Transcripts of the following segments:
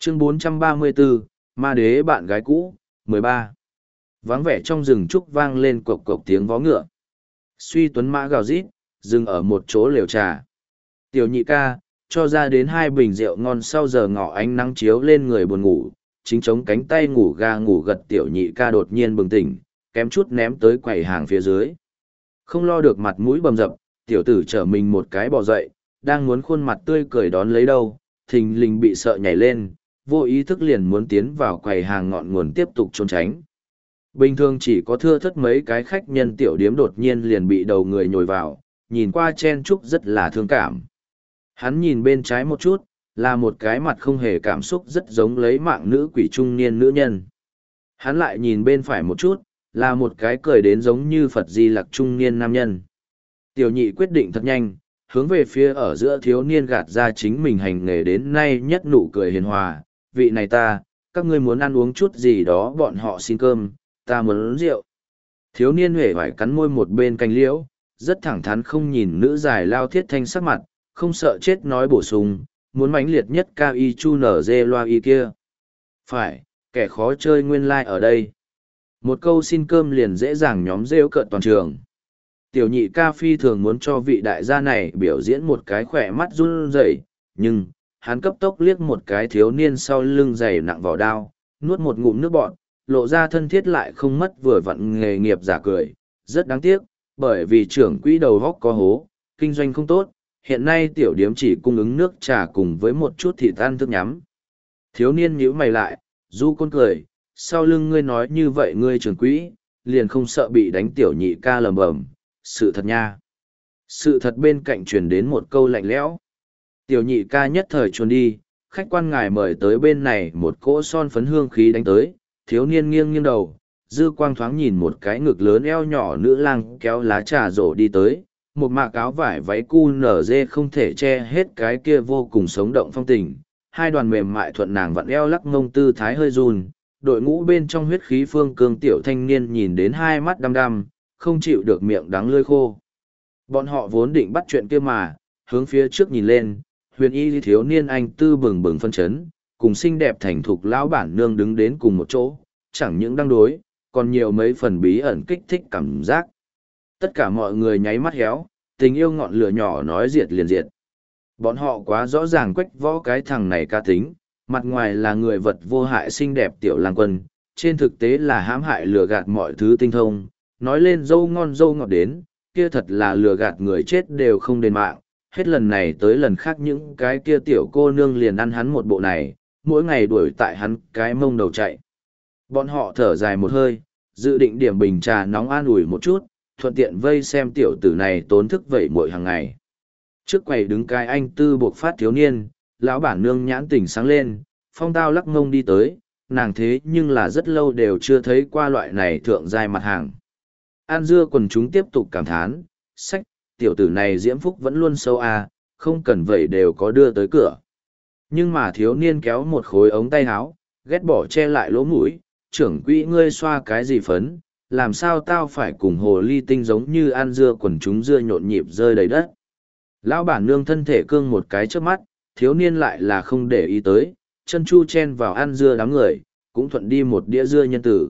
Chương 434, Ma Đế bạn gái cũ, 13. Vắng vẻ trong rừng trúc vang lên cộc cộc tiếng vó ngựa. Suy tuấn mã gào rít, dừng ở một chỗ lều trà. Tiểu nhị ca, cho ra đến 2 bình rượu ngon sau giờ ngọ ánh nắng chiếu lên người buồn ngủ, chính chống cánh tay ngủ ga ngủ gật tiểu nhị ca đột nhiên bừng tỉnh, kém chút ném tới quầy hàng phía dưới. Không lo được mặt mũi bầm dập, tiểu tử trở mình một cái bò dậy, đang muốn khuôn mặt tươi cười đón lấy đâu, thình lình bị sợ nhảy lên, vô ý thức liền muốn tiến vào quầy hàng ngọn nguồn tiếp tục trốn tránh. Bình thường chỉ có thưa thất mấy cái khách nhân tiểu điếm đột nhiên liền bị đầu người nhồi vào, nhìn qua chen chúc rất là thương cảm. Hắn nhìn bên trái một chút, là một cái mặt không hề cảm xúc rất giống lấy mạng nữ quỷ trung niên nữ nhân. Hắn lại nhìn bên phải một chút, là một cái cười đến giống như Phật Di Lặc trung niên nam nhân. Tiểu nhị quyết định thật nhanh, hướng về phía ở giữa thiếu niên gạt ra chính mình hành nghề đến nay nhất nụ cười hiền hòa. Vị này ta, các ngươi muốn ăn uống chút gì đó bọn họ xin cơm, ta muốn uống rượu. Thiếu niên huệ vải cắn môi một bên canh liễu, rất thẳng thắn không nhìn nữ dài lao thiết thanh sắc mặt, không sợ chết nói bổ sung, muốn mãnh liệt nhất cao y chu nở dê loa y kia. Phải, kẻ khó chơi nguyên lai ở đây. Một câu xin cơm liền dễ dàng nhóm rêu cợt toàn trường. Tiểu nhị ca phi thường muốn cho vị đại gia này biểu diễn một cái khỏe mắt run rẩy, nhưng, hắn cấp tốc liếc một cái thiếu niên sau lưng dày nặng vỏ đao, nuốt một ngụm nước bọt, lộ ra thân thiết lại không mất vừa vặn nghề nghiệp giả cười, rất đáng tiếc, bởi vì trưởng quỹ đầu góc có hố, kinh doanh không tốt, hiện nay tiểu điếm chỉ cung ứng nước trà cùng với một chút thịt ăn thức nhắm. Thiếu niên nhíu mày lại, du côn cười, sau lưng ngươi nói như vậy ngươi trưởng quỹ, liền không sợ bị đánh tiểu nhị ca lầm bầm, sự thật nha. Sự thật bên cạnh truyền đến một câu lạnh lẽo. Tiểu nhị ca nhất thời chuồn đi, khách quan ngài mời tới bên này một cỗ son phấn hương khí đánh tới, thiếu niên nghiêng nghiêng đầu, dư quang thoáng nhìn một cái ngực lớn eo nhỏ nữ lang kéo lá trà rổ đi tới, một mạc áo vải váy cu nở dê không thể che hết cái kia vô cùng sống động phong tình, hai đoàn mềm mại thuận nàng vặn eo lắc mông tư thái hơi run, đội ngũ bên trong huyết khí phương cương tiểu thanh niên nhìn đến hai mắt đăm đăm, không chịu được miệng đắng lưỡi khô. Bọn họ vốn định bắt chuyện kia mà, hướng phía trước nhìn lên, huyền y thiếu niên anh tư bừng bừng phân chấn, cùng xinh đẹp thành thục lão bản nương đứng đến cùng một chỗ, chẳng những đang đối, còn nhiều mấy phần bí ẩn kích thích cảm giác. Tất cả mọi người nháy mắt héo, tình yêu ngọn lửa nhỏ nói diệt liền diệt. Bọn họ quá rõ ràng quách võ cái thằng này ca tính, mặt ngoài là người vật vô hại xinh đẹp tiểu lang quân, trên thực tế là hãm hại lừa gạt mọi thứ tinh thông, nói lên dâu ngon dâu ngọt đến, kia thật là lừa gạt người chết đều không đền mạng, hết lần này tới lần khác những cái kia tiểu cô nương liền ăn hắn một bộ này, mỗi ngày đuổi tại hắn cái mông đầu chạy. Bọn họ thở dài một hơi, dự định điểm bình trà nóng an ủi một chút, thuận tiện vây xem tiểu tử này tốn thức vậy mỗi hàng ngày. Trước quầy đứng cái anh tư buộc phát thiếu niên, lão bản nương nhãn tỉnh sáng lên, phong tao lắc mông đi tới, nàng thế nhưng là rất lâu đều chưa thấy qua loại này thượng giai mặt hàng. An dưa quần chúng tiếp tục cảm thán, sách, tiểu tử này diễm phúc vẫn luôn sâu à, không cần vậy đều có đưa tới cửa. Nhưng mà thiếu niên kéo một khối ống tay áo, ghét bỏ che lại lỗ mũi, trưởng quỹ ngươi xoa cái gì phấn, làm sao tao phải cùng hồ ly tinh giống như ăn dưa quần chúng dưa nhộn nhịp rơi đầy đất. Lão bản nương thân thể cương một cái trước mắt, thiếu niên lại là không để ý tới, chân chu chen vào ăn dưa đám người, cũng thuận đi một đĩa dưa nhân tử.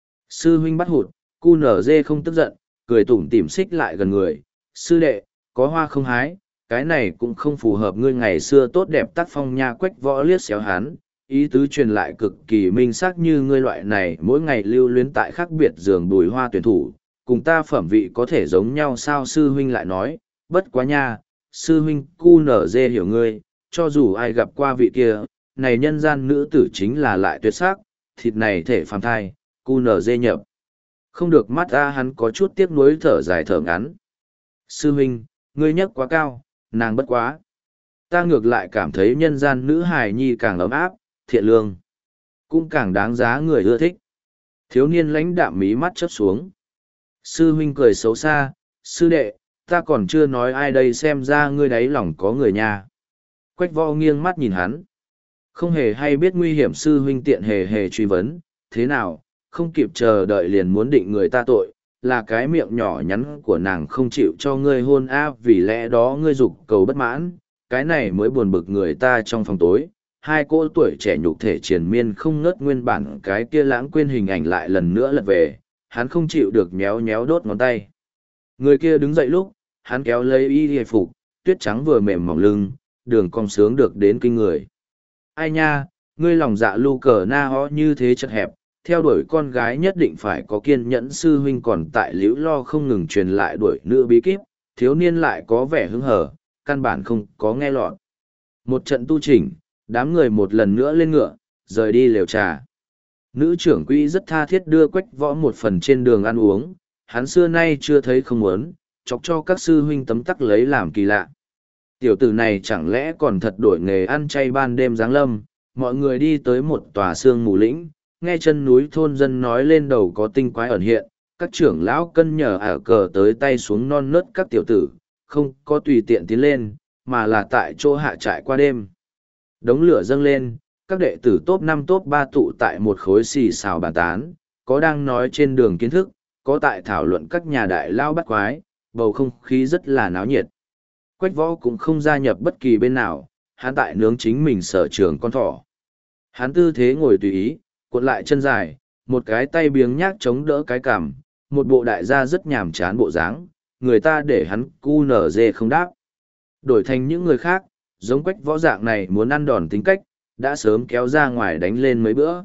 Sư huynh bắt hụt, cu nở dê không tức giận, cười tủm tỉm xích lại gần người, sư đệ, có hoa không hái, cái này cũng không phù hợp ngươi ngày xưa tốt đẹp tác phong nha. Quách võ liếc xéo hắn, ý tứ truyền lại cực kỳ minh xác như ngươi loại này mỗi ngày lưu luyến tại khác biệt giường bùi hoa tuyển thủ, cùng ta phẩm vị có thể giống nhau sao. Sư huynh lại nói, bất quá nha, sư huynh cu nở dê hiểu ngươi, cho dù ai gặp qua vị kia, này nhân gian nữ tử chính là lại tuyệt sắc, thịt này thể phàm thai, cu nở dê nhập. Không được mắt ra hắn có chút tiếc nuối thở dài thở ngắn. Sư huynh, ngươi nhấc quá cao, nàng bất quá. Ta ngược lại cảm thấy nhân gian nữ hài nhi càng ấm áp, thiện lương, cũng càng đáng giá người ưa thích. Thiếu niên lãnh đạm mí mắt chớp xuống. Sư huynh cười xấu xa, sư đệ, ta còn chưa nói ai đây, xem ra ngươi đáy lòng có người nha. Quách võ nghiêng mắt nhìn hắn. Không hề hay biết nguy hiểm, sư huynh tiện hề hề truy vấn, thế nào, không kịp chờ đợi liền muốn định người ta tội, là cái miệng nhỏ nhắn của nàng không chịu cho ngươi hôn a, vì lẽ đó ngươi dục cầu bất mãn, cái này mới buồn bực người ta trong phòng tối, hai cô tuổi trẻ nhục thể triền miên không ngớt, nguyên bản cái kia lãng quên hình ảnh lại lần nữa lật về, hắn không chịu được nhéo nhéo đốt ngón tay. Người kia đứng dậy lúc, hắn kéo lấy y hề phục, tuyết trắng vừa mềm mỏng lưng, đường cong sướng được đến kinh người. Ai nha, ngươi lòng dạ lu cờ na ho như thế chật hẹp, theo đuổi con gái nhất định phải có kiên nhẫn. Sư huynh còn tại liễu lo không ngừng truyền lại đuổi nữ bí kíp, thiếu niên lại có vẻ hứng hở, căn bản không có nghe lọt. Một trận tu chỉnh, đám người một lần nữa lên ngựa, rời đi lều trà. Nữ trưởng quỹ rất tha thiết đưa Quách Võ một phần trên đường ăn uống, hắn xưa nay chưa thấy không muốn, chọc cho các sư huynh tấm tắc lấy làm kỳ lạ. Tiểu tử này chẳng lẽ còn thật đổi nghề ăn chay ban đêm giáng lâm. Mọi người đi tới một tòa sương mù lĩnh, nghe chân núi thôn dân nói lên đầu có tinh quái ẩn hiện, các trưởng lão cân nhờ ả cờ tới tay xuống non nớt các tiểu tử, không có tùy tiện tiến lên, mà là tại chỗ hạ trại qua đêm. Đống lửa dâng lên, các đệ tử top 5 top 3 tụ tại một khối xì xào bàn tán, có đang nói trên đường kiến thức, có tại thảo luận các nhà đại lao bắt quái, bầu không khí rất là náo nhiệt. Quách Võ cũng không gia nhập bất kỳ bên nào, hắn tại nướng chính mình sở trường con thỏ. Hắn tư thế ngồi tùy ý, cuộn lại chân dài, một cái tay biếng nhác chống đỡ cái cằm, một bộ đại gia rất nhàm chán bộ dáng, người ta để hắn cu nở dê không đáp. Đổi thành những người khác, giống Quách Võ dạng này muốn ăn đòn tính cách, đã sớm kéo ra ngoài đánh lên mấy bữa.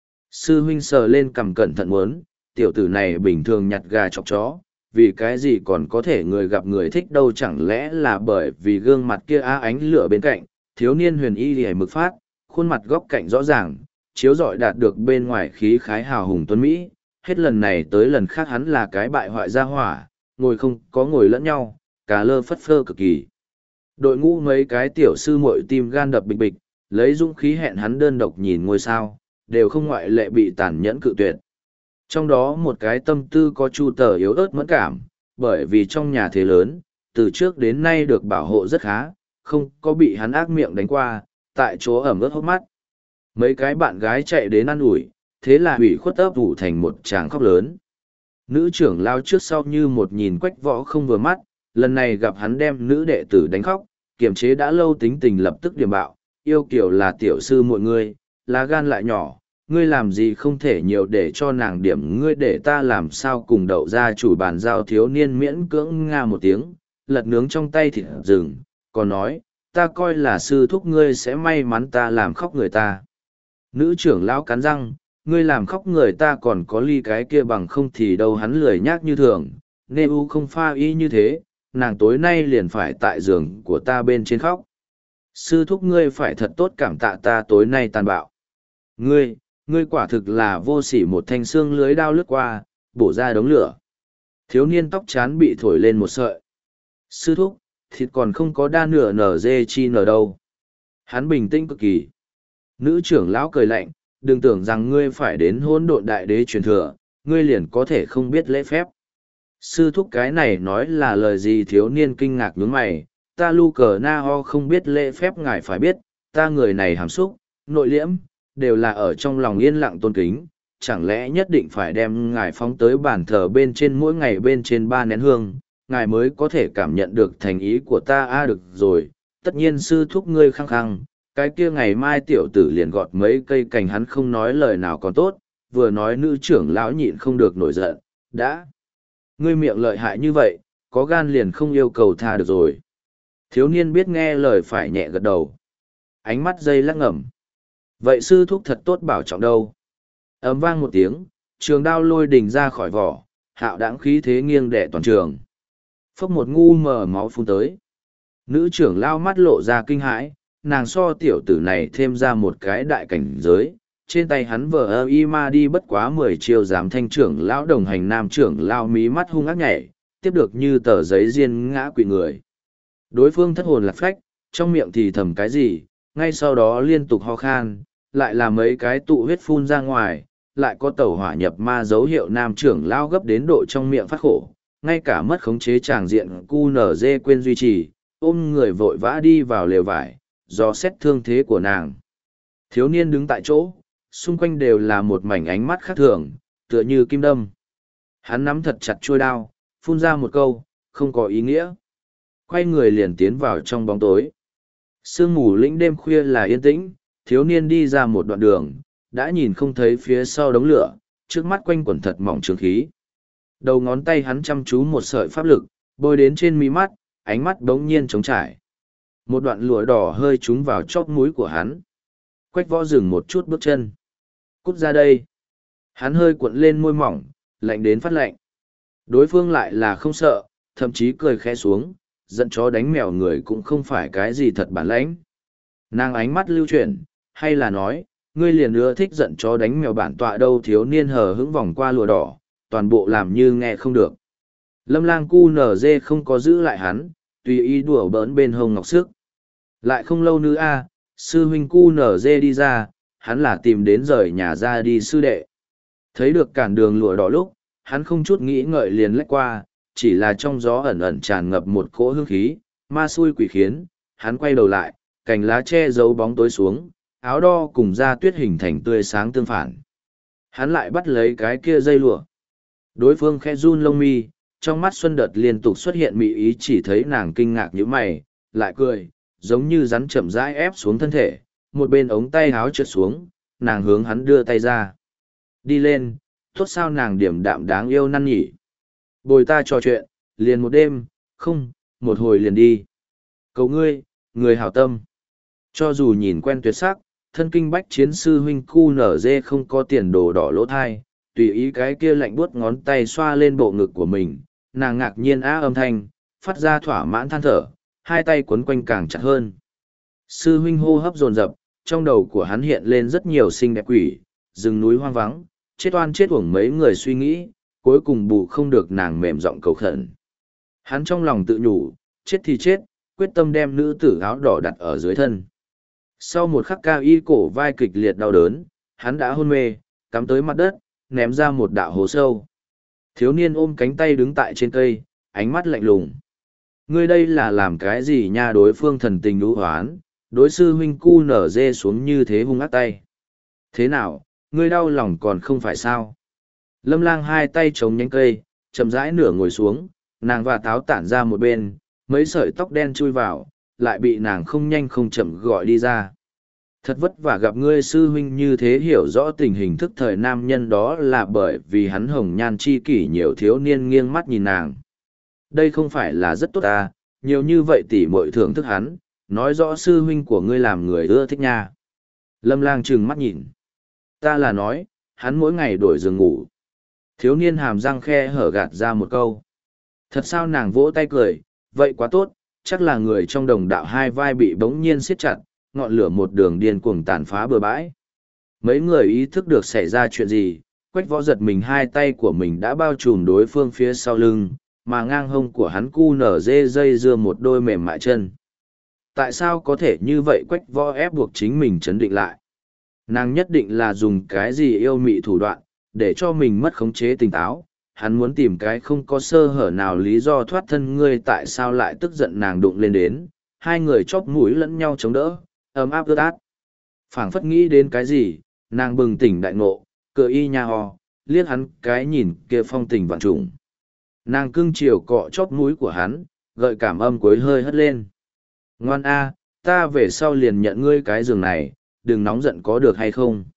Sư huynh sờ lên cằm cẩn thận muốn, tiểu tử này bình thường nhặt gà chọc chó, vì cái gì còn có thể người gặp người thích đâu, chẳng lẽ là bởi vì gương mặt kia ánh lửa bên cạnh, thiếu niên huyền y hề mực phát, khuôn mặt góc cạnh rõ ràng, chiếu rọi đạt được bên ngoài khí khái hào hùng tuấn Mỹ, hết lần này tới lần khác hắn là cái bại hoại gia hỏa, ngồi không có ngồi lẫn nhau, cà lơ phất phơ cực kỳ. Đội ngũ mấy cái tiểu sư muội tim gan đập bịch bịch, lấy dũng khí hẹn hắn đơn độc nhìn ngôi sao, đều không ngoại lệ bị tàn nhẫn cự tuyệt. Trong đó một cái tâm tư có chu tờ yếu ớt mẫn cảm, bởi vì trong nhà thế lớn, từ trước đến nay được bảo hộ rất khá, không có bị hắn ác miệng đánh qua, tại chỗ ẩm ướt hốc mắt. Mấy cái bạn gái chạy đến ăn ủi, thế là hủy khuất ấp ủ thành một tràng khóc lớn. Nữ trưởng lao trước sau như một nhìn Quách Võ không vừa mắt, lần này gặp hắn đem nữ đệ tử đánh khóc, kiềm chế đã lâu tính tình lập tức điểm bạo, yêu kiểu là tiểu sư mọi người, lá gan lại nhỏ, ngươi làm gì không thể nhiều để cho nàng điểm, ngươi để ta làm sao cùng đậu ra chủ bàn giao. Thiếu niên miễn cưỡng nga một tiếng, lật nướng trong tay thịt rừng, còn nói, ta coi là sư thúc ngươi sẽ may mắn ta làm khóc người ta. Nữ trưởng lão cắn răng, ngươi làm khóc người ta còn có ly cái kia bằng không thì đâu. Hắn lười nhác như thường, nê u không pha y như thế, nàng tối nay liền phải tại giường của ta bên trên khóc. Sư thúc ngươi phải thật tốt cảm tạ ta tối nay tàn bạo. Ngươi quả thực là vô sỉ. Một thanh xương lưới đao lướt qua, bổ ra đống lửa. Thiếu niên tóc chán bị thổi lên một sợi. Sư thúc, thịt còn không có đa nửa nở dê chi nở đâu. Hắn bình tĩnh cực kỳ. Nữ trưởng lão cười lạnh, đừng tưởng rằng ngươi phải đến hỗn độn đại đế truyền thừa, ngươi liền có thể không biết lễ phép. Sư thúc cái này nói là lời gì? Thiếu niên kinh ngạc nhướng mày, ta lu cờ na ho không biết lễ phép, ngài phải biết, ta người này hàm xúc, nội liễm, đều là ở trong lòng yên lặng tôn kính, chẳng lẽ nhất định phải đem ngài phóng tới bàn thờ bên trên mỗi ngày bên trên 3 nén hương, ngài mới có thể cảm nhận được thành ý của ta. Được rồi, tất nhiên sư thúc ngươi khăng khăng, cái kia ngày mai tiểu tử liền gọt mấy cây cành. Hắn không nói lời nào còn tốt, vừa nói nữ trưởng lão nhịn không được nổi giận, đã. Ngươi miệng lợi hại như vậy, có gan liền không yêu cầu tha được rồi. Thiếu niên biết nghe lời phải nhẹ gật đầu. Ánh mắt dây lắc ngầm. Vậy sư thúc thật tốt bảo trọng đâu. Ấm vang một tiếng, trường đao lôi đình ra khỏi vỏ, hạo đãng khí thế nghiêng đẻ toàn trường. Phốc một ngu mờ máu phun tới. Nữ trưởng lao mắt lộ ra kinh hãi, nàng so tiểu tử này thêm ra một cái đại cảnh giới. Trên tay hắn vờ y ma đi bất quá 10 chiêu, giám thanh trưởng lão đồng hành nam trưởng lao mí mắt hung ác nhảy, tiếp được như tờ giấy diên ngã quỵ người. Đối phương thất hồn lạc phách, trong miệng thì thầm cái gì, ngay sau đó liên tục ho khan, lại là mấy cái tụ huyết phun ra ngoài, lại có tẩu hỏa nhập ma dấu hiệu. Nam trưởng lao gấp đến độ trong miệng phát khổ, ngay cả mất khống chế tràng diện cu nở dê quên duy trì, ôm người vội vã đi vào lều vải, do xét thương thế của nàng. Thiếu niên đứng tại chỗ, xung quanh đều là một mảnh ánh mắt khác thường, tựa như kim đâm. Hắn nắm thật chặt chuôi đao, phun ra một câu, không có ý nghĩa. Quay người liền tiến vào trong bóng tối. Sương mù lĩnh đêm khuya là yên tĩnh, thiếu niên đi ra một đoạn đường, đã nhìn không thấy phía sau đống lửa, trước mắt quanh quẩn thật mỏng trường khí. Đầu ngón tay hắn chăm chú một sợi pháp lực, bôi đến trên mí mắt, ánh mắt bỗng nhiên trống trải. Một đoạn lụa đỏ hơi trúng vào chóp mũi của hắn. Quách Võ dừng một chút bước chân. Cút ra đây. Hắn hơi cuộn lên môi mỏng, lạnh đến phát lạnh. Đối phương lại là không sợ, thậm chí cười khẽ xuống, giận chó đánh mèo người cũng không phải cái gì thật bản lãnh. Nàng ánh mắt lưu chuyển, hay là nói, ngươi liền ưa thích giận chó đánh mèo bản tọa đâu. Thiếu niên hờ hững vòng qua lụa đỏ, toàn bộ làm như nghe không được. Lâm Lang cu nở dê không có giữ lại hắn, tùy ý đùa bỡn bên hông ngọc sức. Lại không lâu nữa sư huynh cu nở dê đi ra, hắn là tìm đến rời nhà ra đi sư đệ. Thấy được cản đường lụa đỏ lúc, hắn không chút nghĩ ngợi liền lách qua, chỉ là trong gió ẩn ẩn tràn ngập một cỗ hương khí, ma xui quỷ khiến, hắn quay đầu lại, cành lá che giấu bóng tối xuống, áo đo cùng da tuyết hình thành tươi sáng tương phản. Hắn lại bắt lấy cái kia dây lụa. Đối phương khẽ run lông mi, trong mắt Xuân Đợt liên tục xuất hiện mị ý, chỉ thấy nàng kinh ngạc như mày, lại cười, giống như rắn chậm rãi ép xuống thân thể, một bên ống tay háo trượt xuống, nàng hướng hắn đưa tay ra. Đi lên, tốt sao nàng điểm đạm đáng yêu năn nhỉ. Bồi ta trò chuyện, liền một đêm, không, một hồi liền đi. Cầu ngươi, người hảo tâm. Cho dù nhìn quen tuyệt sắc, thân kinh bách chiến sư huynh cu nở dê không có tiền đồ đỏ lỗ thai, tùy ý cái kia lạnh buốt ngón tay xoa lên bộ ngực của mình, nàng ngạc nhiên âm thanh, phát ra thỏa mãn than thở, hai tay quấn quanh càng chặt hơn. Sư huynh hô hấp dồn dập, trong đầu của hắn hiện lên rất nhiều xinh đẹp quỷ, rừng núi hoang vắng, chết oan chết uổng mấy người suy nghĩ, cuối cùng bù không được nàng mềm giọng cầu khẩn. Hắn trong lòng tự nhủ, chết thì chết, quyết tâm đem nữ tử áo đỏ đặt ở dưới thân. Sau một khắc cao y cổ vai kịch liệt đau đớn, hắn đã hôn mê, cắm tới mặt đất, ném ra một đạo hố sâu. Thiếu niên ôm cánh tay đứng tại trên cây, ánh mắt lạnh lùng. Ngươi đây là làm cái gì nha? Đối phương thần tình đú hoán, đối sư huynh cu nở dê xuống như thế hung ác tay. Thế nào, ngươi đau lòng còn không phải sao? Lâm Lang hai tay chống nhánh cây, chậm rãi nửa ngồi xuống, nàng và táo tản ra một bên, mấy sợi tóc đen chui vào, lại bị nàng không nhanh không chậm gọi đi ra. Thật vất vả gặp ngươi sư huynh như thế, hiểu rõ tình hình thức thời nam nhân đó là bởi vì hắn hồng nhan chi kỷ nhiều. Thiếu niên nghiêng mắt nhìn nàng. Đây không phải là rất tốt à, nhiều như vậy tỉ muội thưởng thức hắn, nói rõ sư huynh của ngươi làm người ưa thích nha. Lâm Lang trừng mắt nhìn. Ta là nói, hắn mỗi ngày đổi giường ngủ. Thiếu niên hàm răng khe hở gạt ra một câu. Thật sao? Nàng vỗ tay cười, vậy quá tốt, chắc là người trong đồng đạo. Hai vai bị bỗng nhiên siết chặt, ngọn lửa một đường điên cuồng tàn phá bừa bãi. Mấy người ý thức được xảy ra chuyện gì, Quách Võ giật mình, hai tay của mình đã bao trùm đối phương phía sau lưng, mà ngang hông của hắn cu nở dê dây dưa một đôi mềm mại chân. Tại sao có thể như vậy? Quách Võ ép buộc chính mình chấn định lại. Nàng nhất định là dùng cái gì yêu mị thủ đoạn, để cho mình mất khống chế tỉnh táo. Hắn muốn tìm cái không có sơ hở nào lý do thoát thân. Ngươi tại sao lại tức giận? Nàng đụng lên đến, hai người chóp mũi lẫn nhau chống đỡ, ấm áp ướt át. Phảng phất nghĩ đến cái gì, nàng bừng tỉnh đại ngộ, cười y nha ho, liếc hắn cái nhìn kia phong tình vạn trùng. Nàng cưng chiều cọ chóp mũi của hắn, gợi cảm âm cuối hơi hất lên. Ngoan a, ta về sau liền nhận ngươi cái giường này, đừng nóng giận có được hay không?